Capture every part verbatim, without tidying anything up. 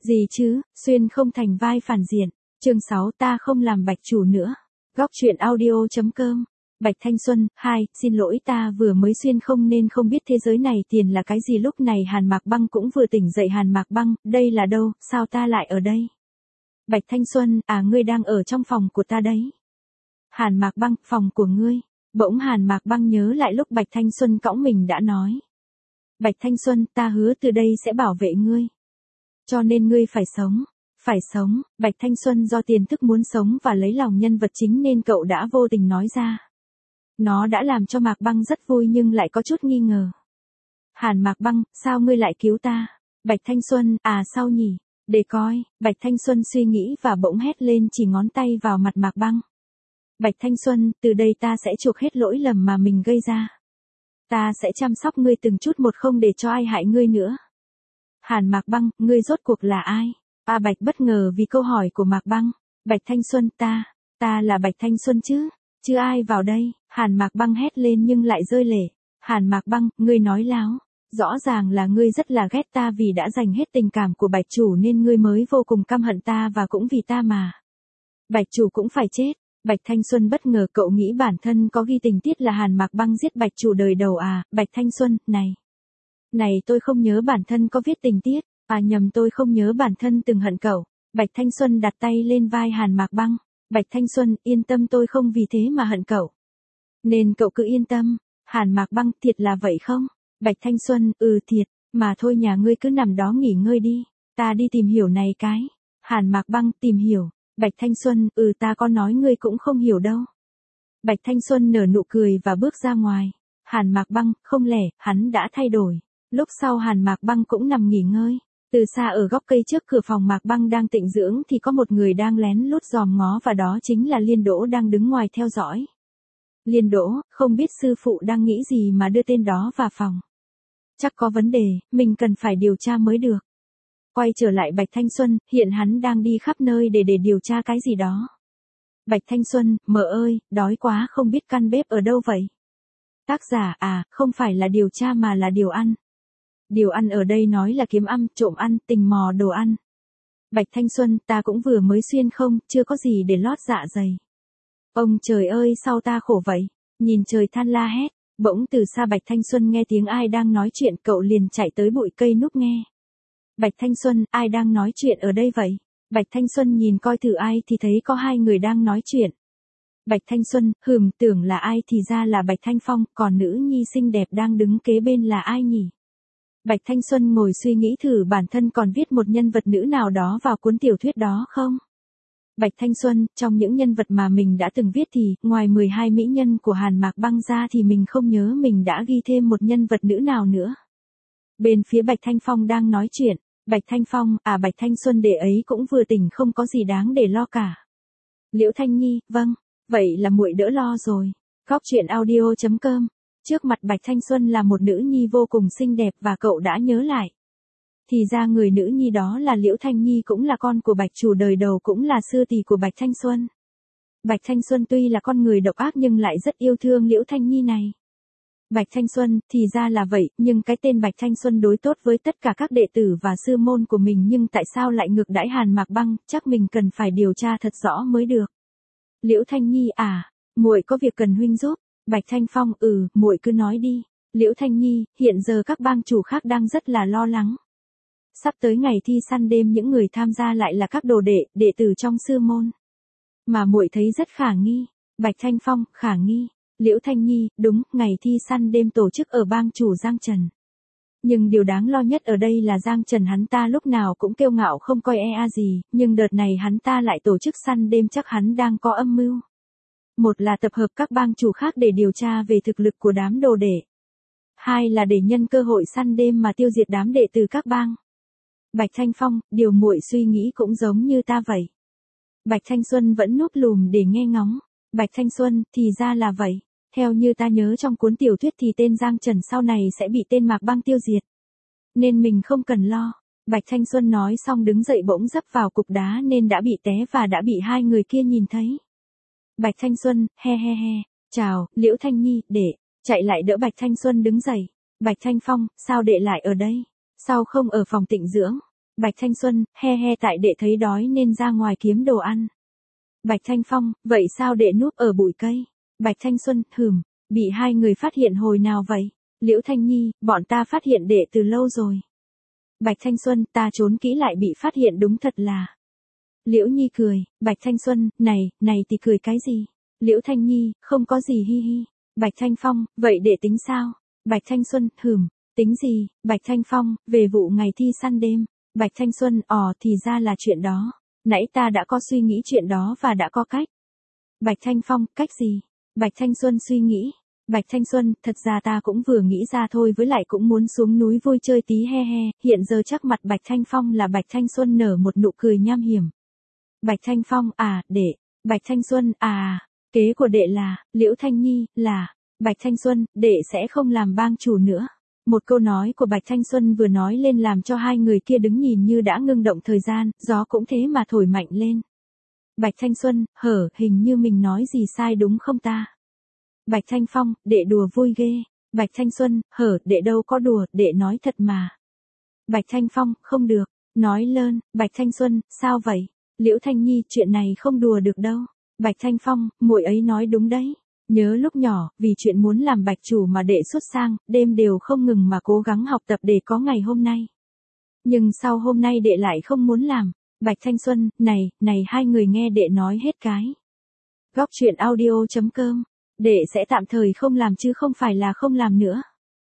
Gì chứ, xuyên không thành vai phản diện. Chương sáu ta không làm bạch chủ nữa. Góc truyện audio.com. Bạch Thanh Xuân, hai, xin lỗi ta vừa mới xuyên không nên không biết thế giới này tiền là cái gì. Lúc này Hàn Mạc Băng cũng vừa tỉnh dậy. Hàn Mạc Băng, đây là đâu, sao ta lại ở đây? Bạch Thanh Xuân, à ngươi đang ở trong phòng của ta đấy. Hàn Mạc Băng, phòng của ngươi. Bỗng Hàn Mạc Băng nhớ lại lúc Bạch Thanh Xuân cõng mình đã nói. Bạch Thanh Xuân, ta hứa từ đây sẽ bảo vệ ngươi. Cho nên ngươi phải sống. Phải sống, Bạch Thanh Xuân do tiền thức muốn sống và lấy lòng nhân vật chính nên cậu đã vô tình nói ra. Nó đã làm cho Mạc Băng rất vui nhưng lại có chút nghi ngờ. Hàn Mạc Băng, sao ngươi lại cứu ta? Bạch Thanh Xuân, à sao nhỉ? Để coi, Bạch Thanh Xuân suy nghĩ và bỗng hét lên chỉ ngón tay vào mặt Mạc Băng. Bạch Thanh Xuân, từ đây ta sẽ chuộc hết lỗi lầm mà mình gây ra. Ta sẽ chăm sóc ngươi từng chút một không để cho ai hại ngươi nữa. Hàn Mạc Băng, ngươi rốt cuộc là ai? A Bạch bất ngờ vì câu hỏi của Mạc Băng. Bạch Thanh Xuân, ta, ta là Bạch Thanh Xuân chứ, chứ ai vào đây? Hàn Mạc Băng hét lên nhưng lại rơi lệ. Hàn Mạc Băng, ngươi nói láo, rõ ràng là ngươi rất là ghét ta vì đã dành hết tình cảm của Bạch chủ nên ngươi mới vô cùng căm hận ta và cũng vì ta mà. Bạch chủ cũng phải chết. Bạch Thanh Xuân bất ngờ cậu nghĩ bản thân có ghi tình tiết là Hàn Mạc Băng giết Bạch chủ đời đầu à, Bạch Thanh Xuân, này. Này tôi không nhớ bản thân có viết tình tiết. À nhầm tôi không nhớ bản thân từng hận cậu. Bạch Thanh Xuân đặt tay lên vai Hàn Mạc Băng. Bạch Thanh Xuân, yên tâm tôi không vì thế mà hận cậu. Nên cậu cứ yên tâm. Hàn Mạc Băng, thiệt là vậy không? Bạch Thanh Xuân, ừ thiệt, mà thôi nhà ngươi cứ nằm đó nghỉ ngơi đi. Ta đi tìm hiểu này cái. Hàn Mạc Băng, tìm hiểu. Bạch Thanh Xuân, ừ ta có nói ngươi cũng không hiểu đâu. Bạch Thanh Xuân nở nụ cười và bước ra ngoài. Hàn Mạc Băng, không lẽ, hắn đã thay đổi. Lúc sau Hàn Mạc Băng cũng nằm nghỉ ngơi. Từ xa ở góc cây trước cửa phòng Mạc Băng đang tịnh dưỡng thì có một người đang lén lút dòm ngó và đó chính là Liên Đỗ đang đứng ngoài theo dõi. Liên Đỗ, không biết sư phụ đang nghĩ gì mà đưa tên đó vào phòng. Chắc có vấn đề, mình cần phải điều tra mới được. Quay trở lại Bạch Thanh Xuân, hiện hắn đang đi khắp nơi để để điều tra cái gì đó. Bạch Thanh Xuân, mợ ơi, đói quá không biết căn bếp ở đâu vậy. Tác giả, à, không phải là điều tra mà là điều ăn. Điều ăn ở đây nói là kiếm ăn, trộm ăn, tình mò đồ ăn. Bạch Thanh Xuân, ta cũng vừa mới xuyên không, chưa có gì để lót dạ dày. Ông trời ơi sao ta khổ vậy, nhìn trời than la hét, bỗng từ xa Bạch Thanh Xuân nghe tiếng ai đang nói chuyện cậu liền chạy tới bụi cây núp nghe. Bạch Thanh Xuân, ai đang nói chuyện ở đây vậy? Bạch Thanh Xuân nhìn coi thử ai thì thấy có hai người đang nói chuyện. Bạch Thanh Xuân, hừm tưởng là ai thì ra là Bạch Thanh Phong, còn nữ nhi xinh đẹp đang đứng kế bên là ai nhỉ? Bạch Thanh Xuân ngồi suy nghĩ thử bản thân còn viết một nhân vật nữ nào đó vào cuốn tiểu thuyết đó không? Bạch Thanh Xuân, trong những nhân vật mà mình đã từng viết thì, ngoài mười hai mỹ nhân của Hàn Mạc Băng ra thì mình không nhớ mình đã ghi thêm một nhân vật nữ nào nữa. Bên phía Bạch Thanh Phong đang nói chuyện, Bạch Thanh Phong, à Bạch Thanh Xuân đệ ấy cũng vừa tỉnh không có gì đáng để lo cả. Liễu Thanh Nhi, vâng, vậy là muội đỡ lo rồi. Góc truyện audio.com. Trước mặt Bạch Thanh Xuân là một nữ nhi vô cùng xinh đẹp và cậu đã nhớ lại. Thì ra người nữ nhi đó là Liễu Thanh Nhi cũng là con của Bạch chủ đời đầu cũng là sư tỷ của Bạch Thanh Xuân. Bạch Thanh Xuân tuy là con người độc ác nhưng lại rất yêu thương Liễu Thanh Nhi này. Bạch Thanh Xuân, thì ra là vậy, nhưng cái tên Bạch Thanh Xuân đối tốt với tất cả các đệ tử và sư môn của mình nhưng tại sao lại ngược đãi Hàn Mạc Băng, chắc mình cần phải điều tra thật rõ mới được. Liễu Thanh Nhi à, muội có việc cần huynh giúp. Bạch Thanh Phong, ừ, muội cứ nói đi. Liễu Thanh Nhi, hiện giờ các bang chủ khác đang rất là lo lắng. Sắp tới ngày thi săn đêm những người tham gia lại là các đồ đệ, đệ tử trong sư môn. Mà muội thấy rất khả nghi. Bạch Thanh Phong, khả nghi. Liễu Thanh Nhi, đúng, ngày thi săn đêm tổ chức ở bang chủ Giang Trần. Nhưng điều đáng lo nhất ở đây là Giang Trần hắn ta lúc nào cũng kiêu ngạo không coi e a gì, nhưng đợt này hắn ta lại tổ chức săn đêm chắc hắn đang có âm mưu. Một là tập hợp các bang chủ khác để điều tra về thực lực của đám đồ đệ. Hai là để nhân cơ hội săn đêm mà tiêu diệt đám đệ từ các bang. Bạch Thanh Phong, điều muội suy nghĩ cũng giống như ta vậy. Bạch Thanh Xuân vẫn núp lùm để nghe ngóng. Bạch Thanh Xuân, thì ra là vậy. Theo như ta nhớ trong cuốn tiểu thuyết thì tên Giang Trần sau này sẽ bị tên Mạc Băng tiêu diệt. Nên mình không cần lo. Bạch Thanh Xuân nói xong đứng dậy bỗng dấp vào cục đá nên đã bị té và đã bị hai người kia nhìn thấy. Bạch Thanh Xuân, he he he, chào, Liễu Thanh Nhi, đệ, chạy lại đỡ Bạch Thanh Xuân đứng dậy. Bạch Thanh Phong, sao đệ lại ở đây? Sao không ở phòng tịnh dưỡng? Bạch Thanh Xuân, he he tại đệ thấy đói nên ra ngoài kiếm đồ ăn. Bạch Thanh Phong, vậy sao đệ núp ở bụi cây? Bạch Thanh Xuân, hừm, bị hai người phát hiện hồi nào vậy? Liễu Thanh Nhi, bọn ta phát hiện đệ từ lâu rồi. Bạch Thanh Xuân, ta trốn kỹ lại bị phát hiện đúng thật là. Liễu Nhi cười, Bạch Thanh Xuân, này, này thì cười cái gì? Liễu Thanh Nhi, không có gì hi hi. Bạch Thanh Phong, vậy đệ tính sao? Bạch Thanh Xuân, hừm, tính gì? Bạch Thanh Phong, về vụ ngày thi săn đêm. Bạch Thanh Xuân, ò thì ra là chuyện đó. Nãy ta đã có suy nghĩ chuyện đó và đã có cách. Bạch Thanh Phong, cách gì? Bạch Thanh Xuân suy nghĩ. Bạch Thanh Xuân, thật ra ta cũng vừa nghĩ ra thôi, với lại cũng muốn xuống núi vui chơi tí he he. Hiện giờ chắc mặt Bạch Thanh Phong là Bạch Thanh Xuân nở một nụ cười nham hiểm. Bạch Thanh Phong, à, đệ. Bạch Thanh Xuân, à, kế của đệ là, Liễu Thanh Nhi, là, Bạch Thanh Xuân, đệ sẽ không làm bang chủ nữa. Một câu nói của Bạch Thanh Xuân vừa nói lên làm cho hai người kia đứng nhìn như đã ngưng động thời gian, gió cũng thế mà thổi mạnh lên. Bạch Thanh Xuân, hở, hình như mình nói gì sai đúng không ta? Bạch Thanh Phong, đệ đùa vui ghê. Bạch Thanh Xuân, hở, đệ đâu có đùa, đệ nói thật mà. Bạch Thanh Phong, không được, nói lơn. Bạch Thanh Xuân, sao vậy? Liễu Thanh Nhi, chuyện này không đùa được đâu. Bạch Thanh Phong, muội ấy nói đúng đấy. Nhớ lúc nhỏ, vì chuyện muốn làm bạch chủ mà đệ xuất sang, đêm đều không ngừng mà cố gắng học tập để có ngày hôm nay. Nhưng sau hôm nay đệ lại không muốn làm. Bạch Thanh Xuân, này, này hai người nghe đệ nói hết cái. Góc truyện audio chấm com. Đệ sẽ tạm thời không làm chứ không phải là không làm nữa.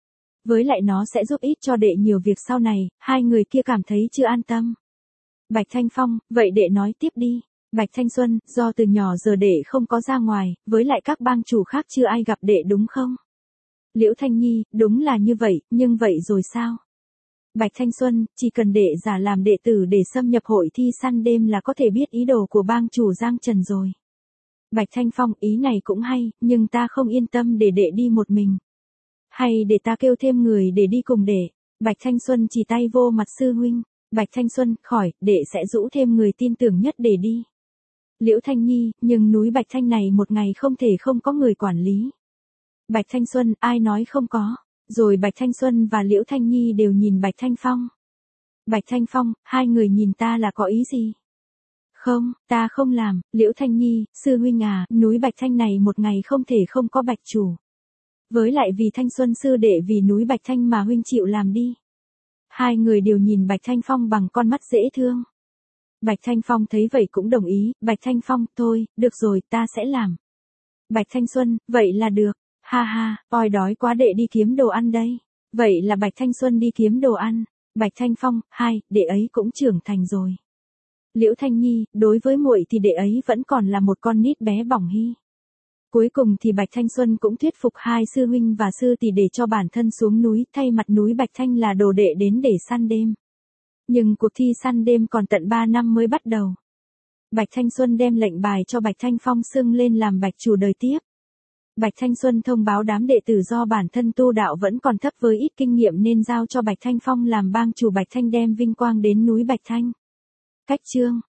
Với lại nó sẽ giúp ích cho đệ nhiều việc sau này, hai người kia cảm thấy chưa an tâm. Bạch Thanh Phong, vậy đệ nói tiếp đi. Bạch Thanh Xuân, do từ nhỏ giờ đệ không có ra ngoài, với lại các bang chủ khác chưa ai gặp đệ đúng không? Liễu Thanh Nhi, đúng là như vậy, nhưng vậy rồi sao? Bạch Thanh Xuân, chỉ cần đệ giả làm đệ tử để xâm nhập hội thi săn đêm là có thể biết ý đồ của bang chủ Giang Trần rồi. Bạch Thanh Phong, ý này cũng hay, nhưng ta không yên tâm để đệ đi một mình. Hay để ta kêu thêm người để đi cùng đệ. Bạch Thanh Xuân chỉ tay vô mặt sư huynh. Bạch Thanh Xuân, khỏi, đệ sẽ rũ thêm người tin tưởng nhất để đi. Liễu Thanh Nhi, nhưng núi Bạch Thanh này một ngày không thể không có người quản lý. Bạch Thanh Xuân, ai nói không có. Rồi Bạch Thanh Xuân và Liễu Thanh Nhi đều nhìn Bạch Thanh Phong. Bạch Thanh Phong, hai người nhìn ta là có ý gì? Không, ta không làm. Liễu Thanh Nhi, sư huynh à, núi Bạch Thanh này một ngày không thể không có bạch chủ. Với lại vì Thanh Xuân sư đệ vì núi Bạch Thanh mà huynh chịu làm đi. Hai người đều nhìn Bạch Thanh Phong bằng con mắt dễ thương. Bạch Thanh Phong thấy vậy cũng đồng ý. Bạch Thanh Phong, thôi, được rồi, ta sẽ làm. Bạch Thanh Xuân, vậy là được. Ha ha, oi đói quá đệ đi kiếm đồ ăn đây. Vậy là Bạch Thanh Xuân đi kiếm đồ ăn. Bạch Thanh Phong, hai, đệ ấy cũng trưởng thành rồi. Liễu Thanh Nhi, đối với muội thì đệ ấy vẫn còn là một con nít bé bỏng hi. Cuối cùng thì Bạch Thanh Xuân cũng thuyết phục hai sư huynh và sư tỷ để cho bản thân xuống núi thay mặt núi Bạch Thanh là đồ đệ đến để săn đêm. Nhưng cuộc thi săn đêm còn tận ba năm mới bắt đầu. Bạch Thanh Xuân đem lệnh bài cho Bạch Thanh Phong xưng lên làm bạch chủ đời tiếp. Bạch Thanh Xuân thông báo đám đệ tử do bản thân tu đạo vẫn còn thấp với ít kinh nghiệm nên giao cho Bạch Thanh Phong làm bang chủ Bạch Thanh đem vinh quang đến núi Bạch Thanh. Cách chương